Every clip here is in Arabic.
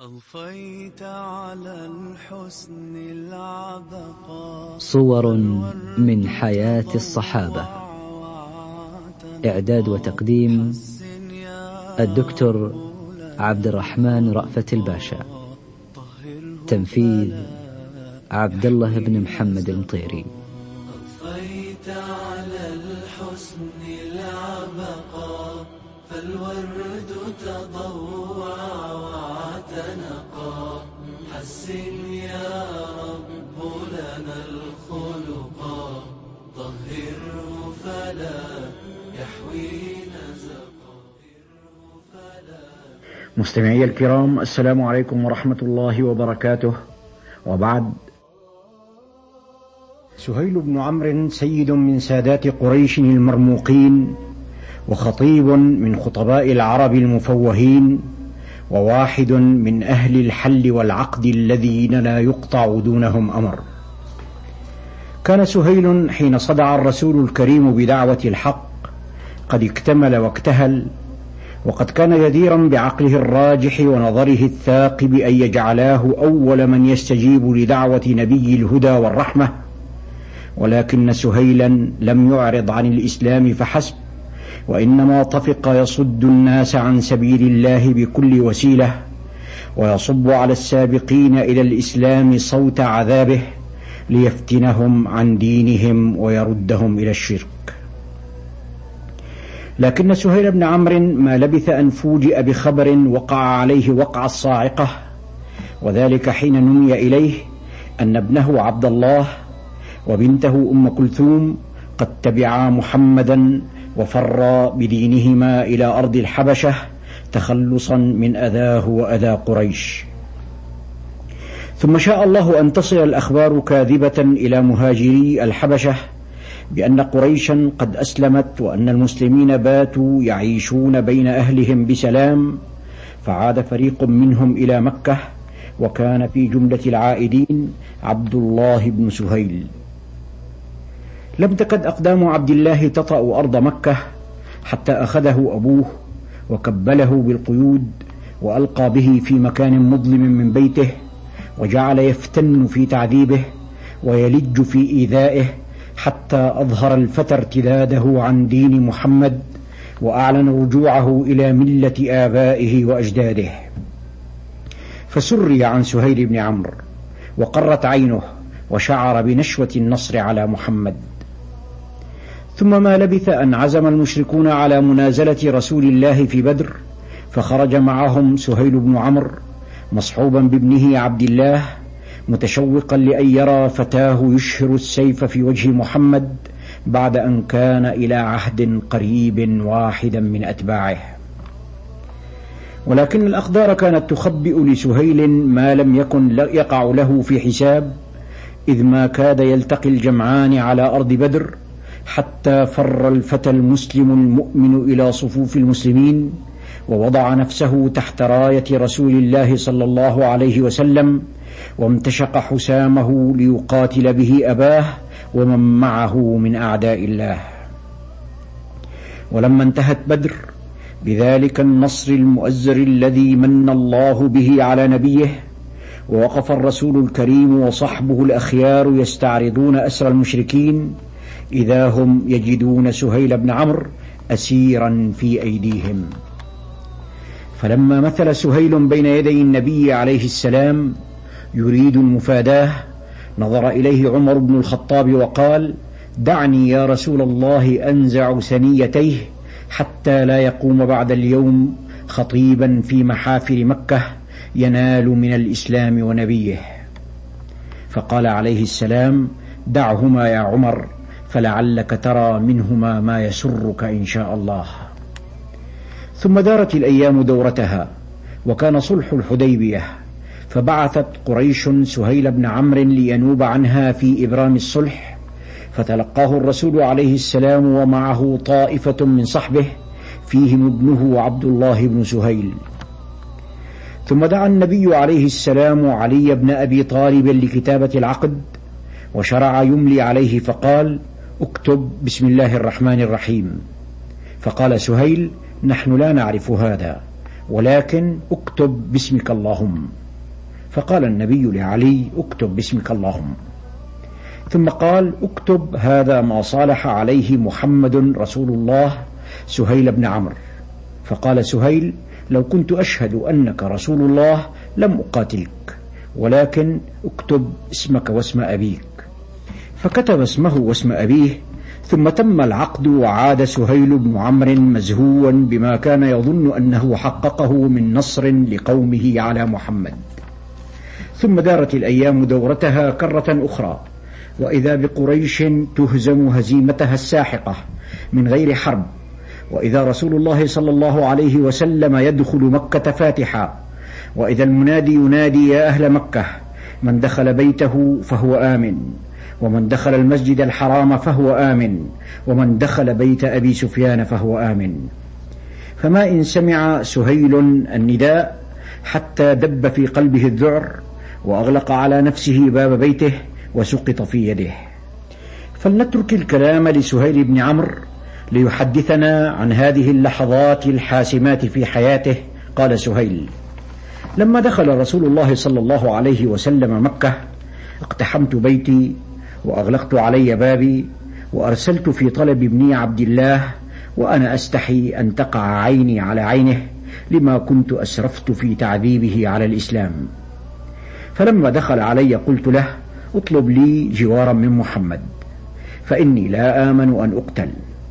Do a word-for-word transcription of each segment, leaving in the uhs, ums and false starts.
أضفيت على الحسن العبقى. صور من حياة الصحابة. إعداد وتقديم الدكتور عبد الرحمن رأفت الباشا. تنفيذ عبد الله بن محمد المطيري. أضفيت على الحسن العبقى، فالورد تضوع واعتنقا. حسن يا رب لنا الخلقا، طهره فلا يحوي نزقا. مستمعي الكرام، السلام عليكم ورحمة الله وبركاته. وبعد، سهيل بن عمرو سيد من سادات قريش المرموقين، وخطيب من خطباء العرب المفوهين، وواحد من أهل الحل والعقد الذين لا يقطع دونهم أمر. كان سهيل حين صدع الرسول الكريم بدعوة الحق قد اكتمل واكتهل، وقد كان جديرا بعقله الراجح ونظره الثاقب أن يجعلاه أول من يستجيب لدعوة نبي الهدى والرحمة. ولكن سهيلا لم يعرض عن الإسلام فحسب، وإنما طفق يصد الناس عن سبيل الله بكل وسيلة، ويصب على السابقين إلى الإسلام صوت عذابه ليفتنهم عن دينهم ويردهم إلى الشرك. لكن سهيل بن عمرو ما لبث أن فوجئ بخبر وقع عليه وقع الصاعقة، وذلك حين نمي إليه أن ابنه عبد الله وبنته أم كلثوم قد تبعا محمدا وفرا بدينهما إلى أرض الحبشة تخلصا من أذاه وأذى قريش. ثم شاء الله أن تصل الأخبار كاذبة إلى مهاجري الحبشة بأن قريشا قد أسلمت، وأن المسلمين باتوا يعيشون بين أهلهم بسلام، فعاد فريق منهم إلى مكة، وكان في جملة العائدين عبد الله بن سهيل. لم تكد أقدام عبد الله تطأ أرض مكة حتى أخذه أبوه وكبله بالقيود، وألقى به في مكان مظلم من بيته، وجعل يفتن في تعذيبه ويلج في إيذائه، حتى أظهر الفتى ارتداده عن دين محمد، وأعلن رجوعه إلى ملة آبائه وأجداده. فسري عن سهيل بن عمرو، وقرت عينه، وشعر بنشوة النصر على محمد. ثم ما لبث أن عزم المشركون على منازلة رسول الله في بدر، فخرج معهم سهيل بن عمرو مصحوبا بابنه عبد الله، متشوقا لأن يرى فتاه يشهر السيف في وجه محمد بعد أن كان إلى عهد قريب واحدا من أتباعه. ولكن الأقدار كانت تخبئ لسهيل ما لم يكن يقع له في حساب، إذ ما كاد يلتقي الجمعان على أرض بدر حتى فر الفتى المسلم المؤمن إلى صفوف المسلمين، ووضع نفسه تحت راية رسول الله صلى الله عليه وسلم، وامتشق حسامه ليقاتل به أباه ومن معه من أعداء الله. ولما انتهت بدر بذلك النصر المؤزر الذي من الله به على نبيه، ووقف الرسول الكريم وصحبه الأخيار يستعرضون أسر المشركين، إذا هم يجدون سهيل بن عمرو أسيرا في أيديهم. فلما مثل سهيل بين يدي النبي عليه السلام يريد المفاداة، نظر إليه عمر بن الخطاب وقال: دعني يا رسول الله أنزع ثنيتيه حتى لا يقوم بعد اليوم خطيبا في محافل مكة ينال من الإسلام ونبيه. فقال عليه السلام: دعهما يا عمر، فلعلك ترى منهما ما يسرك إن شاء الله. ثم دارت الأيام دورتها، وكان صلح الحديبية، فبعثت قريش سهيل بن عمرو لينوب عنها في إبرام الصلح، فتلقاه الرسول عليه السلام ومعه طائفة من صحبه فيهم ابنه عبد الله بن سهيل. ثم دعا النبي عليه السلام علي بن أبي طالب لكتابة العقد، وشرع يملي عليه فقال: اكتب بسم الله الرحمن الرحيم. فقال سهيل: نحن لا نعرف هذا، ولكن اكتب باسمك اللهم. فقال النبي لعلي: اكتب باسمك اللهم. ثم قال: اكتب هذا ما صالح عليه محمد رسول الله سهيل بن عمرو. فقال سهيل: لو كنت أشهد أنك رسول الله لم أقاتلك، ولكن اكتب اسمك واسم أبيك. فكتب اسمه واسم أبيه، ثم تم العقد، وعاد سهيل بن عمرو مزهوا بما كان يظن أنه حققه من نصر لقومه على محمد. ثم دارت الأيام دورتها كرة أخرى، وإذا بقريش تهزم هزيمتها الساحقة من غير حرب، وإذا رسول الله صلى الله عليه وسلم يدخل مكة فاتحا، وإذا المنادي ينادي: يا أهل مكة، من دخل بيته فهو آمن، ومن دخل المسجد الحرام فهو آمن، ومن دخل بيت أبي سفيان فهو آمن. فما إن سمع سهيل النداء حتى دب في قلبه الذعر، وأغلق على نفسه باب بيته وسقط في يده. فلنترك الكلام لسهيل بن عمرو ليحدثنا عن هذه اللحظات الحاسمات في حياته. قال سهيل: لما دخل رسول الله صلى الله عليه وسلم مكة، اقتحمت بيتي وأغلقت علي بابي، وأرسلت في طلب ابني عبد الله، وأنا أستحي أن تقع عيني على عينه، لما كنت أسرفت في تعذيبه على الإسلام. فلما دخل علي قلت له: اطلب لي جوارا من محمد، فإني لا آمن أن أقتل.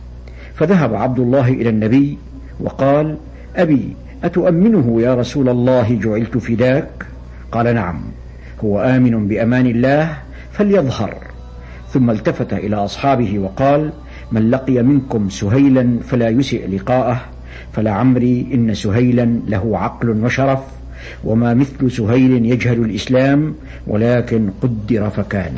فذهب عبد الله إلى النبي وقال: أبي أتؤمنه يا رسول الله؟ جعلت فداك. قال: نعم، هو آمن بأمان الله، فليظهر. ثم التفت إلى أصحابه وقال: من لقي منكم سهيلا فلا يسئ لقاءه، فلعمري إن سهيلا له عقل وشرف، وما مثل سهيل يجهل الإسلام، ولكن قدر فكان.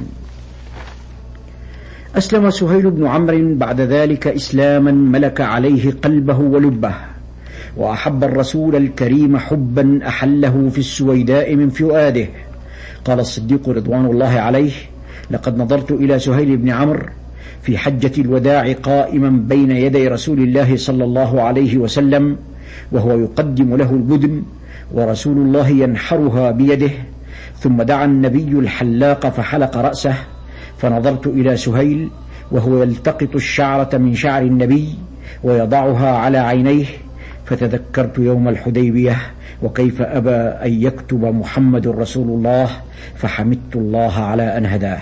أسلم سهيل بن عمرو بعد ذلك إسلاما ملك عليه قلبه ولبه، وأحب الرسول الكريم حبا أحله في السويداء من فؤاده. قال الصديق رضوان الله عليه: لقد نظرت إلى سهيل بن عمرو في حجة الوداع قائما بين يدي رسول الله صلى الله عليه وسلم، وهو يقدم له البدن، ورسول الله ينحرها بيده. ثم دعا النبي الحلاق فحلق رأسه، فنظرت إلى سهيل وهو يلتقط الشعرة من شعر النبي ويضعها على عينيه، فتذكرت يوم الحديبية وكيف أبى أن يكتب محمد رسول الله، فحمدت الله على أن هداه.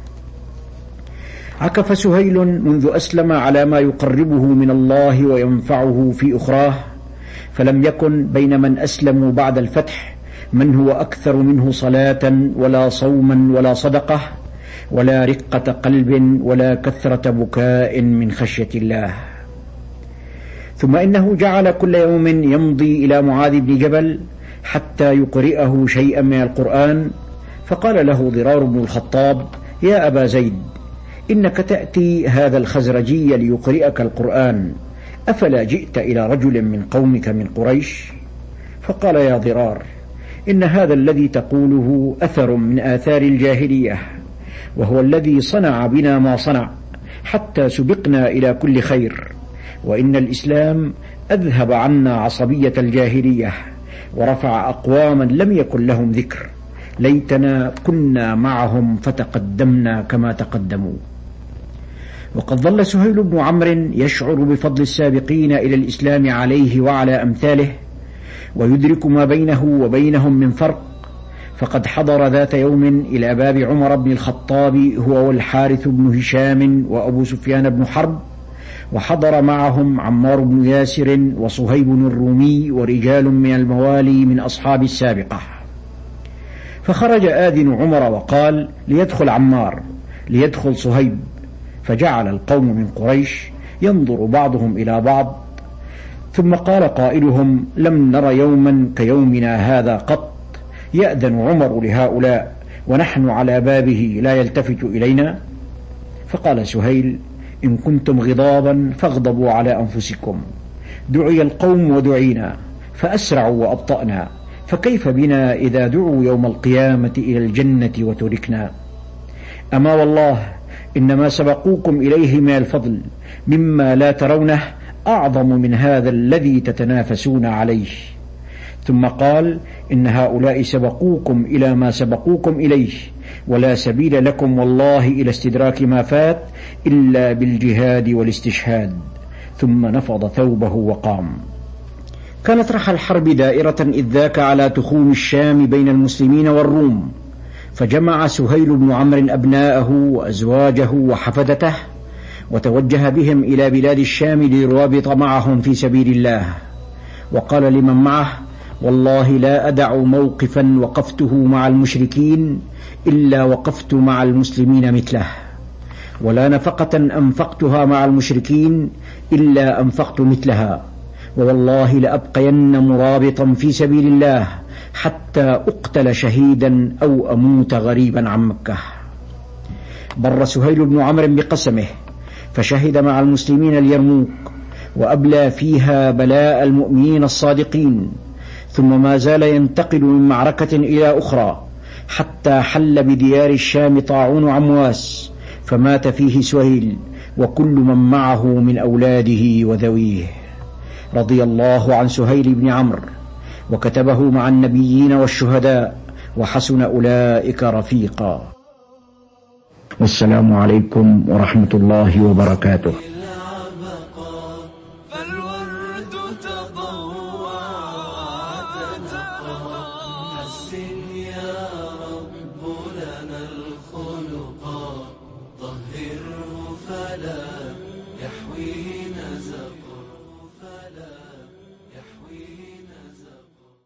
عكف سهيل منذ أسلم على ما يقربه من الله وينفعه في أخراه، فلم يكن بين من أسلموا بعد الفتح من هو أكثر منه صلاة ولا صوما ولا صدقة ولا رقة قلب ولا كثرة بكاء من خشية الله. ثم إنه جعل كل يوم يمضي إلى معاذ بن جبل حتى يقرئه شيئا من القرآن، فقال له ضرار بن الخطاب: يا أبا زيد، إنك تأتي هذا الخزرجي ليقرئك القرآن، أفلا جئت إلى رجل من قومك من قريش؟ فقال: يا ضرار، إن هذا الذي تقوله أثر من آثار الجاهلية، وهو الذي صنع بنا ما صنع حتى سبقنا إلى كل خير، وإن الإسلام أذهب عنا عصبية الجاهلية ورفع أقواما لم يكن لهم ذكر، ليتنا كنا معهم فتقدمنا كما تقدموا. وقد ظل سهيل بن عمرو يشعر بفضل السابقين إلى الإسلام عليه وعلى أمثاله، ويدرك ما بينه وبينهم من فرق. فقد حضر ذات يوم إلى باب عمر بن الخطاب هو والحارث بن هشام وأبو سفيان بن حرب، وحضر معهم عمار بن ياسر وصهيب الرومي ورجال من الموالي من أصحاب السابقة. فخرج آذن عمر وقال: ليدخل عمار، ليدخل صهيب. فجعل القوم من قريش ينظر بعضهم إلى بعض، ثم قال قائلهم: لم نر يوما كيومنا هذا قط، يأذن عمر لهؤلاء ونحن على بابه لا يلتفت إلينا. فقال سهيل: إن كنتم غضابا فاغضبوا على أنفسكم، دعي القوم ودعينا فأسرعوا وأبطأنا، فكيف بنا إذا دعوا يوم القيامة إلى الجنة وتركنا؟ أما والله إنما سبقوكم إليه من الفضل مما لا ترونه أعظم من هذا الذي تتنافسون عليه. ثم قال: إن هؤلاء سبقوكم إلى ما سبقوكم إليه، ولا سبيل لكم والله إلى استدراك ما فات إلا بالجهاد والاستشهاد. ثم نفض ثوبه وقام. كانت رحى الحرب دائرة إذ ذاك على تخوم الشام بين المسلمين والروم، فجمع سهيل بن عمرو أبناءه وأزواجه وحفدته وتوجه بهم إلى بلاد الشام ليرابط معهم في سبيل الله، وقال لمن معه: والله لا أدع موقفا وقفته مع المشركين إلا وقفت مع المسلمين مثله، ولا نفقة أنفقتها مع المشركين إلا أنفقت مثلها، ووالله لأبقين مرابطا في سبيل الله حتى أقتل شهيدا أو أموت غريبا عن مكة. بر سهيل بن عمرو بقسمه، فشهد مع المسلمين اليرموك، وأبلى فيها بلاء المؤمنين الصادقين، ثم ما زال ينتقل من معركة إلى أخرى حتى حل بديار الشام طاعون عمواس، فمات فيه سهيل وكل من معه من أولاده وذويه. رضي الله عن سهيل بن عمرو، وكتبه مع النبيين والشهداء، وحسن أولئك رفيقا. والسلام عليكم ورحمة الله وبركاته.